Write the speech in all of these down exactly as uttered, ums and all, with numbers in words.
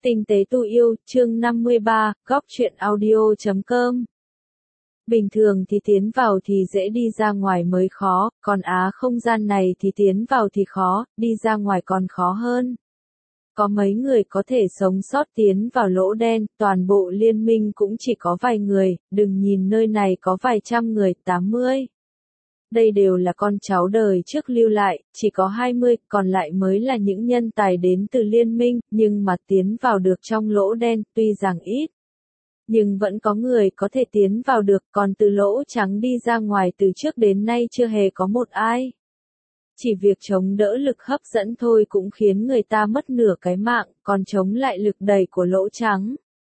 Tinh tế tu yêu, chương năm mươi ba, góc truyện audio chấm com. Bình thường thì tiến vào thì dễ, đi ra ngoài mới khó, còn á không gian này thì tiến vào thì khó, đi ra ngoài còn khó hơn. Có mấy người có thể sống sót tiến vào lỗ đen, toàn bộ liên minh cũng chỉ có vài người, đừng nhìn nơi này có vài trăm người, tám mươi. Đây đều là con cháu đời trước lưu lại, chỉ có hai mươi, còn lại mới là những nhân tài đến từ liên minh, nhưng mà tiến vào được trong lỗ đen, tuy rằng ít. Nhưng vẫn có người có thể tiến vào được, còn từ lỗ trắng đi ra ngoài từ trước đến nay chưa hề có một ai. Chỉ việc chống đỡ lực hấp dẫn thôi cũng khiến người ta mất nửa cái mạng, còn chống lại lực đẩy của lỗ trắng.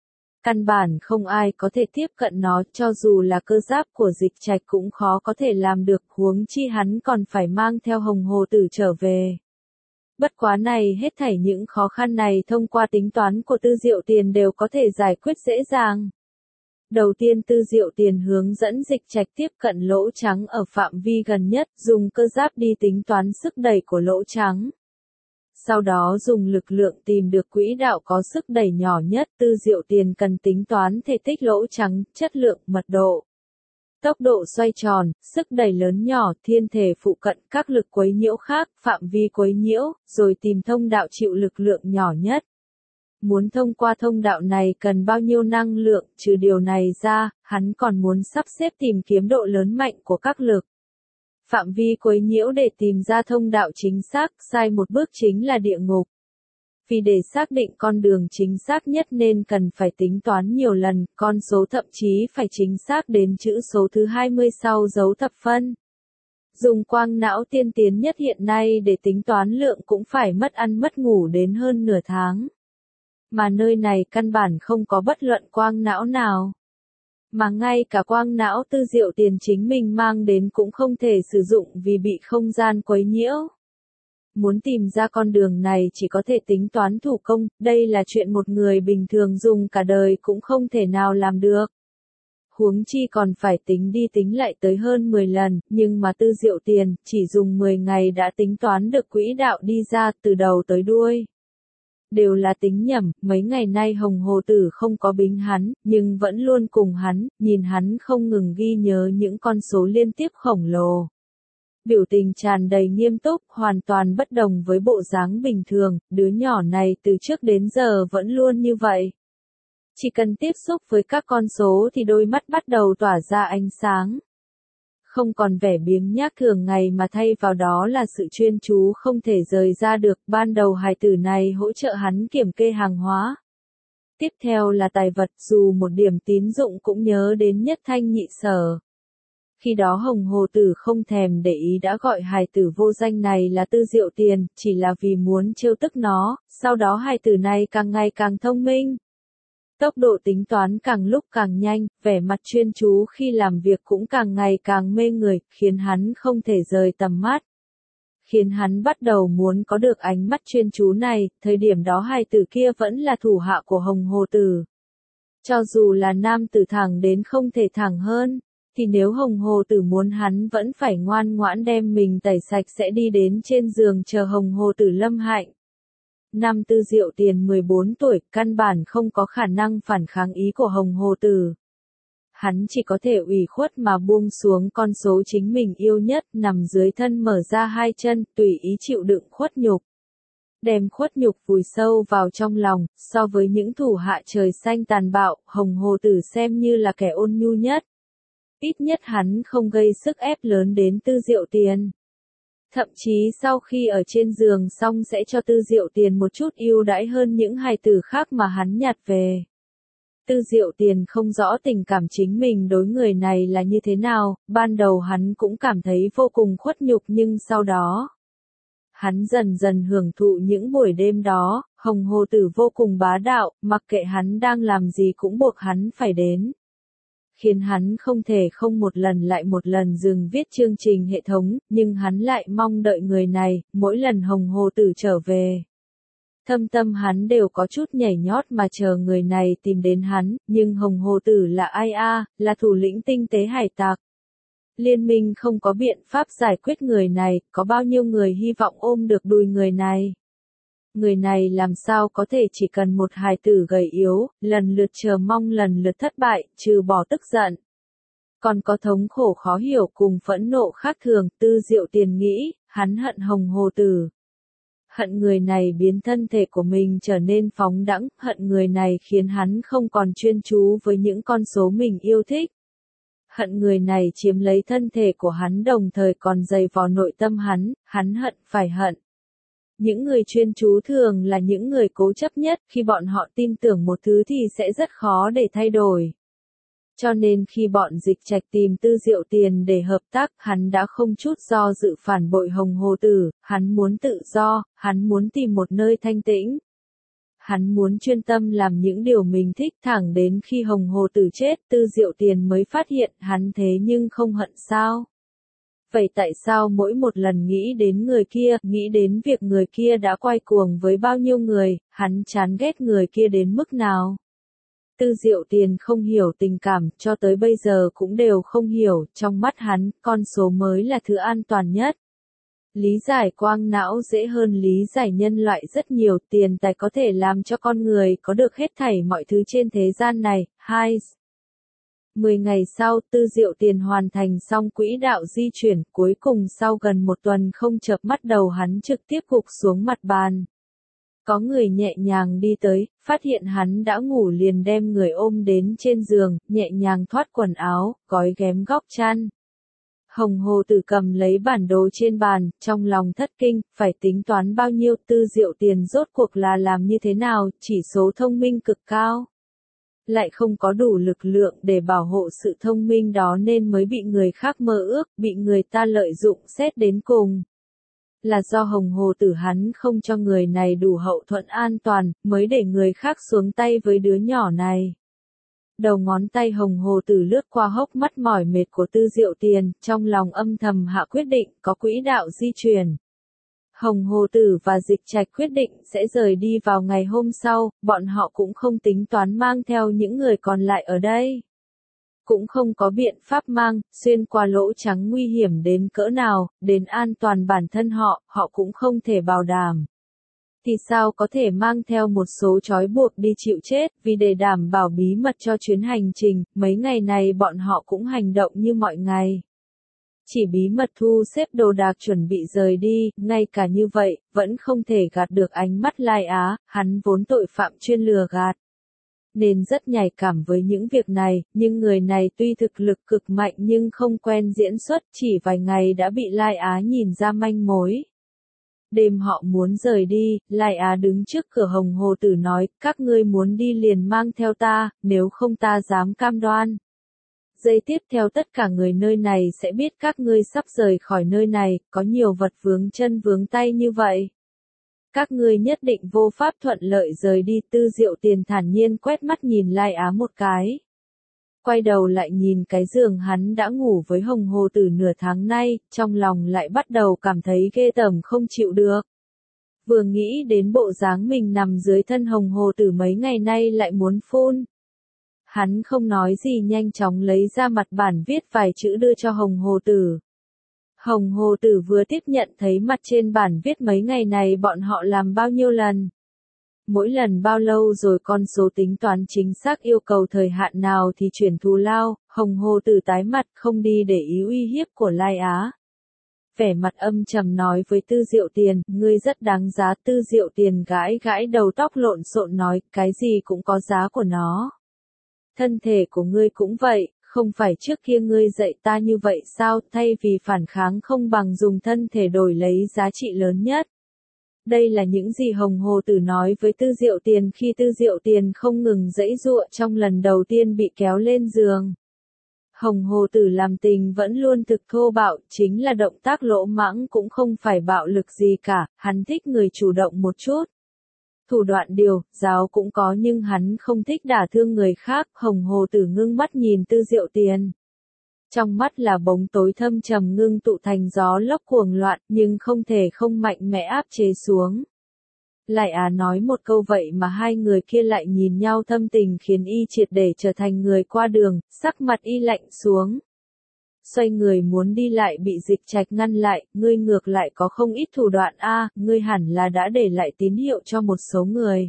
Căn bản không ai có thể tiếp cận nó, cho dù là cơ giáp của Dịch Trạch cũng khó có thể làm được, huống chi hắn còn phải mang theo Hồng Hồ Tử trở về. Bất quá này, hết thảy những khó khăn này thông qua tính toán của Tư Diệu Tiền đều có thể giải quyết dễ dàng. Đầu tiên Tư Diệu Tiền hướng dẫn Dịch Trạch tiếp cận lỗ trắng ở phạm vi gần nhất, dùng cơ giáp đi tính toán sức đẩy của lỗ trắng. Sau đó dùng lực lượng tìm được quỹ đạo có sức đẩy nhỏ nhất. Tư Diệu Tiền cần tính toán thể tích lỗ trắng, chất lượng, mật độ, tốc độ xoay tròn, sức đẩy lớn nhỏ, thiên thể phụ cận, các lực quấy nhiễu khác, phạm vi quấy nhiễu, rồi tìm thông đạo chịu lực lượng nhỏ nhất. Muốn thông qua thông đạo này cần bao nhiêu năng lượng, trừ điều này ra, hắn còn muốn sắp xếp tìm kiếm độ lớn mạnh của các lực. Phạm vi quấy nhiễu để tìm ra thông đạo chính xác, sai một bước chính là địa ngục. Vì để xác định con đường chính xác nhất nên cần phải tính toán nhiều lần, con số thậm chí phải chính xác đến chữ số thứ hai mươi sau dấu thập phân. Dùng quang não tiên tiến nhất hiện nay để tính toán lượng cũng phải mất ăn mất ngủ đến hơn nửa tháng. Mà nơi này căn bản không có bất luận quang não nào. Mà ngay cả quang não Tư Diệu Tiền chính mình mang đến cũng không thể sử dụng vì bị không gian quấy nhiễu. Muốn tìm ra con đường này chỉ có thể tính toán thủ công, đây là chuyện một người bình thường dùng cả đời cũng không thể nào làm được. Huống chi còn phải tính đi tính lại tới hơn mười lần, nhưng mà Tư Diệu Tiền chỉ dùng mười ngày đã tính toán được quỹ đạo đi ra từ đầu tới đuôi. Đều là tính nhầm, mấy ngày nay Hồng Hồ Tử không có bính hắn, nhưng vẫn luôn cùng hắn, nhìn hắn không ngừng ghi nhớ những con số liên tiếp khổng lồ. Biểu tình tràn đầy nghiêm túc, hoàn toàn bất đồng với bộ dáng bình thường, đứa nhỏ này từ trước đến giờ vẫn luôn như vậy. Chỉ cần tiếp xúc với các con số thì đôi mắt bắt đầu tỏa ra ánh sáng. Không còn vẻ biếng nhác thường ngày mà thay vào đó là sự chuyên chú không thể rời ra được. Ban đầu hài tử này hỗ trợ hắn kiểm kê hàng hóa. Tiếp theo là tài vật, dù một điểm tín dụng cũng nhớ đến nhất thanh nhị sở. Khi đó Hồng Hồ Tử không thèm để ý đã gọi hài tử vô danh này là Tư Diệu Tiền, chỉ là vì muốn trêu tức nó, sau đó hài tử này càng ngày càng thông minh. Tốc độ tính toán càng lúc càng nhanh, vẻ mặt chuyên chú khi làm việc cũng càng ngày càng mê người, khiến hắn không thể rời tầm mắt. Khiến hắn bắt đầu muốn có được ánh mắt chuyên chú này, thời điểm đó hài tử kia vẫn là thủ hạ của Hồng Hồ Tử. Cho dù là nam tử thẳng đến không thể thẳng hơn, thì nếu Hồng Hồ Tử muốn hắn vẫn phải ngoan ngoãn đem mình tẩy sạch sẽ đi đến trên giường chờ Hồng Hồ Tử lâm hạnh. Năm Tư Diệu Tiền mười bốn tuổi, căn bản không có khả năng phản kháng ý của Hồng Hồ Tử. Hắn chỉ có thể ủy khuất mà buông xuống con số chính mình yêu nhất, nằm dưới thân mở ra hai chân, tùy ý chịu đựng khuất nhục. Đem khuất nhục vùi sâu vào trong lòng, so với những thủ hạ trời xanh tàn bạo, Hồng Hồ Tử xem như là kẻ ôn nhu nhất. Ít nhất hắn không gây sức ép lớn đến Tư Diệu Tiền. Thậm chí sau khi ở trên giường xong sẽ cho Tư Diệu Tiền một chút ưu đãi hơn những hài tử khác mà hắn nhặt về. Tư Diệu Tiền không rõ tình cảm chính mình đối người này là như thế nào, ban đầu hắn cũng cảm thấy vô cùng khuất nhục nhưng sau đó, hắn dần dần hưởng thụ những buổi đêm đó. Hồng Hồ Tử vô cùng bá đạo, mặc kệ hắn đang làm gì cũng buộc hắn phải đến. Khiến hắn không thể không một lần lại một lần dừng viết chương trình hệ thống, nhưng hắn lại mong đợi người này, mỗi lần Hồng Hồ Tử trở về. Thâm tâm hắn đều có chút nhảy nhót mà chờ người này tìm đến hắn, nhưng Hồng Hồ Tử là ai a, là thủ lĩnh tinh tế hải tặc. Liên minh không có biện pháp giải quyết người này, có bao nhiêu người hy vọng ôm được đùi người này. Người này làm sao có thể chỉ cần một hài tử gầy yếu, lần lượt chờ mong lần lượt thất bại, trừ bỏ tức giận. Còn có thống khổ khó hiểu cùng phẫn nộ khác thường, Tư Diệu Tiền nghĩ, hắn hận Hồng Hồ Tử. Hận người này biến thân thể của mình trở nên phóng đãng, hận người này khiến hắn không còn chuyên chú với những con số mình yêu thích. Hận người này chiếm lấy thân thể của hắn đồng thời còn dày vò nội tâm hắn, hắn hận phải hận. Những người chuyên chú thường là những người cố chấp nhất, khi bọn họ tin tưởng một thứ thì sẽ rất khó để thay đổi. Cho nên khi bọn Dịch Trạch tìm Tư Diệu Tiền để hợp tác, hắn đã không chút do dự phản bội Hồng Hồ Tử, hắn muốn tự do, hắn muốn tìm một nơi thanh tĩnh. Hắn muốn chuyên tâm làm những điều mình thích thẳng đến khi Hồng Hồ Tử chết, Tư Diệu Tiền mới phát hiện hắn thế nhưng không hận sao. Vậy tại sao mỗi một lần nghĩ đến người kia, nghĩ đến việc người kia đã quay cuồng với bao nhiêu người, hắn chán ghét người kia đến mức nào? Tư Diệu Tiền không hiểu tình cảm, cho tới bây giờ cũng đều không hiểu, trong mắt hắn, con số mới là thứ an toàn nhất. Lý giải quang não dễ hơn lý giải nhân loại rất nhiều, tiền tài có thể làm cho con người có được hết thảy mọi thứ trên thế gian này. Hai. Mười ngày sau, Tư Diệu Tiền hoàn thành xong quỹ đạo di chuyển, cuối cùng sau gần một tuần không chợp mắt đầu hắn trực tiếp gục xuống mặt bàn. Có người nhẹ nhàng đi tới, phát hiện hắn đã ngủ liền đem người ôm đến trên giường, nhẹ nhàng thoát quần áo, gói ghém góc chăn. Hồng Hồ Tử cầm lấy bản đồ trên bàn, trong lòng thất kinh, phải tính toán bao nhiêu, Tư Diệu Tiền rốt cuộc là làm như thế nào, chỉ số thông minh cực cao. Lại không có đủ lực lượng để bảo hộ sự thông minh đó nên mới bị người khác mơ ước, bị người ta lợi dụng xét đến cùng. Là do Hồng Hồ Tử hắn không cho người này đủ hậu thuẫn an toàn, mới để người khác xuống tay với đứa nhỏ này. Đầu ngón tay Hồng Hồ Tử lướt qua hốc mắt mỏi mệt của Tư Diệu Tiền, trong lòng âm thầm hạ quyết định, có quỹ đạo di chuyển. Hồng Hồ Tử và Dịch Trạch quyết định sẽ rời đi vào ngày hôm sau, bọn họ cũng không tính toán mang theo những người còn lại ở đây. Cũng không có biện pháp mang, xuyên qua lỗ trắng nguy hiểm đến cỡ nào, đến an toàn bản thân họ, họ cũng không thể bảo đảm. Thì sao có thể mang theo một số trói buộc đi chịu chết, vì để đảm bảo bí mật cho chuyến hành trình, mấy ngày này bọn họ cũng hành động như mọi ngày. Chỉ bí mật thu xếp đồ đạc chuẩn bị rời đi, ngay cả như vậy, vẫn không thể gạt được ánh mắt Lai Á, hắn vốn tội phạm chuyên lừa gạt. Nên rất nhạy cảm với những việc này, nhưng người này tuy thực lực cực mạnh nhưng không quen diễn xuất, chỉ vài ngày đã bị Lai Á nhìn ra manh mối. Đêm họ muốn rời đi, Lai Á đứng trước cửa Hồng Hồ Tử nói, các ngươi muốn đi liền mang theo ta, nếu không ta dám cam đoan. Giây tiếp theo tất cả người nơi này sẽ biết các ngươi sắp rời khỏi nơi này, có nhiều vật vướng chân vướng tay như vậy. Các ngươi nhất định vô pháp thuận lợi rời đi. Tư Diệu Tiền thản nhiên quét mắt nhìn Lai Á một cái. Quay đầu lại nhìn cái giường hắn đã ngủ với Hồng Hồ Tử nửa tháng nay, trong lòng lại bắt đầu cảm thấy ghê tởm không chịu được. Vừa nghĩ đến bộ dáng mình nằm dưới thân Hồng Hồ Tử mấy ngày nay lại muốn phun. Hắn không nói gì nhanh chóng lấy ra mặt bản viết vài chữ đưa cho Hồng Hồ Tử. Hồng Hồ Tử vừa tiếp nhận thấy mặt trên bản viết mấy ngày này bọn họ làm bao nhiêu lần. Mỗi lần bao lâu rồi con số tính toán chính xác yêu cầu thời hạn nào thì chuyển thù lao, Hồng Hồ Tử tái mặt không đi để ý uy hiếp của Lai Á. Vẻ mặt âm trầm nói với Tư Diệu Tiền, ngươi rất đáng giá. Tư Diệu Tiền gãi gãi đầu tóc lộn xộn nói, cái gì cũng có giá của nó. Thân thể của ngươi cũng vậy, không phải trước kia ngươi dạy ta như vậy sao, thay vì phản kháng không bằng dùng thân thể đổi lấy giá trị lớn nhất. Đây là những gì Hồng Hồ Tử nói với Tư Diệu Tiền khi Tư Diệu Tiền không ngừng giãy giụa trong lần đầu tiên bị kéo lên giường. Hồng Hồ Tử làm tình vẫn luôn thực thô bạo, chính là động tác lỗ mãng cũng không phải bạo lực gì cả, hắn thích người chủ động một chút. Thủ đoạn điều, giáo cũng có nhưng hắn không thích đả thương người khác. Hồng Hồ Tử ngưng mắt nhìn Tư Diệu Tiền. Trong mắt là bóng tối thâm trầm ngưng tụ thành gió lốc cuồng loạn, nhưng không thể không mạnh mẽ áp chế xuống. Lại Á nói một câu vậy mà hai người kia lại nhìn nhau thâm tình khiến y triệt để trở thành người qua đường, sắc mặt y lạnh xuống. xoay người muốn đi lại bị Dịch Trạch ngăn lại, ngươi ngược lại có không ít thủ đoạn a, ngươi hẳn là đã để lại tín hiệu cho một số người.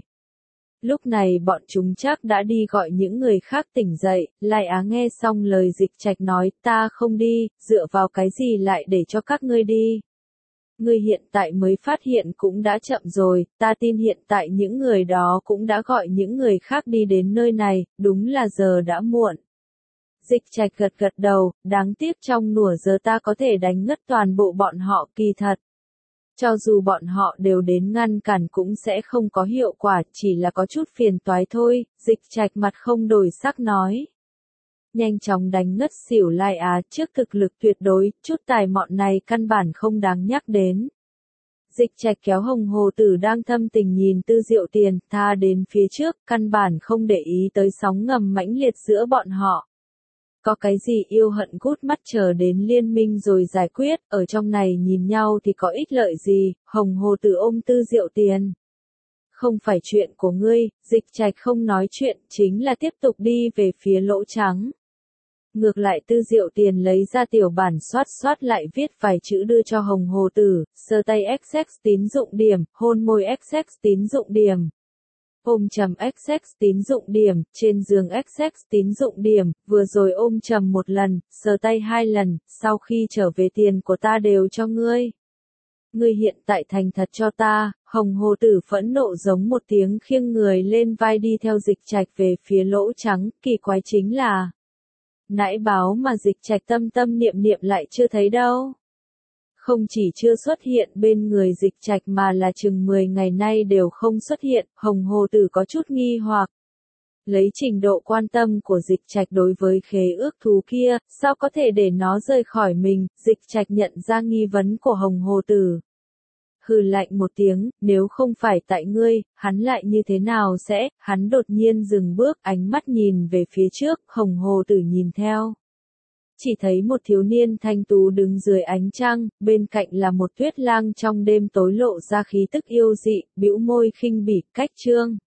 Lúc này bọn chúng chắc đã đi gọi những người khác tỉnh dậy, Lai Á nghe xong lời Dịch Trạch nói, ta không đi, dựa vào cái gì lại để cho các ngươi đi. Ngươi hiện tại mới phát hiện cũng đã chậm rồi, ta tin hiện tại những người đó cũng đã gọi những người khác đi đến nơi này, đúng là giờ đã muộn. Dịch Trạch gật gật đầu, đáng tiếc trong nửa giờ ta có thể đánh ngất toàn bộ bọn họ, kỳ thật. Cho dù bọn họ đều đến ngăn cản cũng sẽ không có hiệu quả, chỉ là có chút phiền toái thôi, Dịch Trạch mặt không đổi sắc nói. Nhanh chóng đánh ngất xỉu Lai Á trước thực lực tuyệt đối, chút tài mọn này căn bản không đáng nhắc đến. Dịch Trạch kéo Hồng Hồ Tử đang thâm tình nhìn Tư Diệu Tiền, tha đến phía trước, căn bản không để ý tới sóng ngầm mãnh liệt giữa bọn họ. Có cái gì yêu hận cút mắt chờ đến liên minh rồi giải quyết, ở trong này nhìn nhau thì có ích lợi gì, Hồng Hồ Tử ôm Tư Diệu Tiền. Không phải chuyện của ngươi, Dịch Trạch không nói chuyện, chính là tiếp tục đi về phía lỗ trắng. Ngược lại Tư Diệu Tiền lấy ra tiểu bản soát soát lại viết vài chữ đưa cho Hồng Hồ Tử, sơ tay ích ích tín dụng điểm, hôn môi ích ích tín dụng điểm. Ôm chầm ích ích tín dụng điểm, trên giường ích ích tín dụng điểm, vừa rồi ôm chầm một lần, sờ tay hai lần, sau khi trở về tiền của ta đều cho ngươi. Ngươi hiện tại thành thật cho ta, Hồng Hồ Tử phẫn nộ giống một tiếng khiêng người lên vai đi theo Dịch Trạch về phía lỗ trắng, kỳ quái chính là nãy báo mà Dịch Trạch tâm tâm niệm niệm lại chưa thấy đâu. Không chỉ chưa xuất hiện bên người Dịch Trạch mà là chừng mười ngày nay đều không xuất hiện, Hồng Hồ Tử có chút nghi hoặc. Lấy trình độ quan tâm của Dịch Trạch đối với khế ước thú kia, sao có thể để nó rời khỏi mình, Dịch Trạch nhận ra nghi vấn của Hồng Hồ Tử. Hừ lạnh một tiếng, nếu không phải tại ngươi, hắn lại như thế nào sẽ, hắn đột nhiên dừng bước, ánh mắt nhìn về phía trước, Hồng Hồ Tử nhìn theo. Chỉ thấy một thiếu niên thanh tú đứng dưới ánh trăng, bên cạnh là một tuyết lang trong đêm tối lộ ra khí tức yêu dị, bĩu môi khinh bỉ, cách trương.